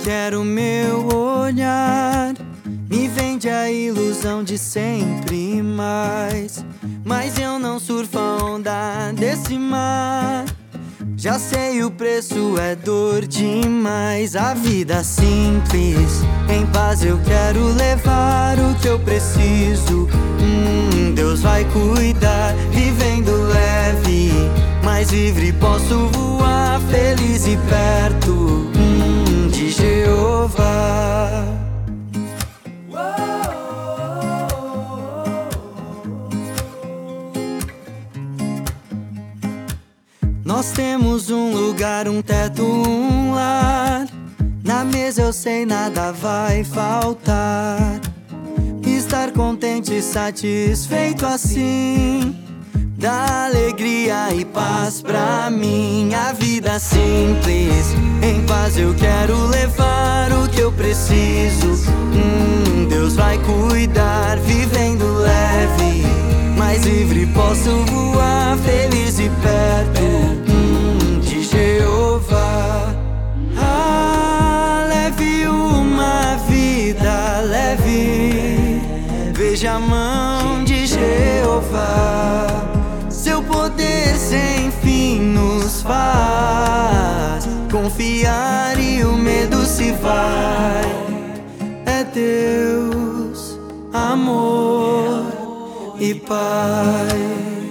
quero meu olhar. Me vende a ilusão de sempre mais, mas eu não surfo a onda desse mar. Já sei o preço é dor demais. A vida simples, em paz eu quero levar o que eu preciso. Deus vai cuidar, vivendo leve, mais livre posso voar, feliz e perto de Jeová. Nós temos um lugar, um teto, um lar. Na mesa eu sei nada vai faltar. Estar contente e satisfeito assim dá alegria e paz pra mim. A vida simples, em paz eu quero levar o que eu preciso. Deus vai cuidar, vivendo leve, mais livre posso voar, feliz e perto de Jeová. Leve uma vida leve, veja a mão de Jeová. Seu poder sem fim nos faz confiar e o medo se vai. É Deus, amor e Pai.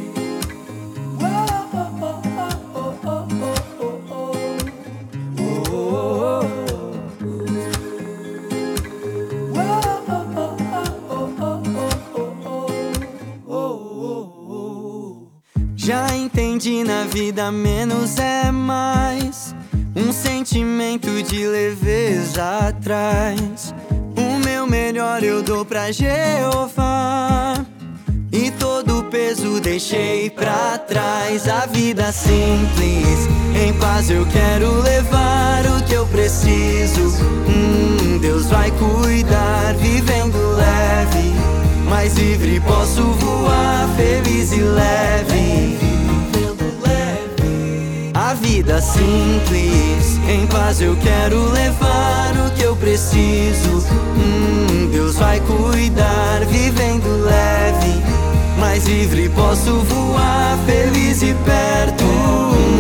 Já entendi na vida, menos é mais. Um sentimento de leveza atrás. O meu melhor eu dou pra Jeová, e todo o peso deixei pra trás. A vida simples, em paz eu quero levar o que eu preciso. Deus vai cuidar, vivendo leve, mais livre posso voar, feliz e leve. A vida simples, em paz eu quero levar o que eu preciso. Deus vai cuidar, vivendo leve, mais livre posso voar, feliz e perto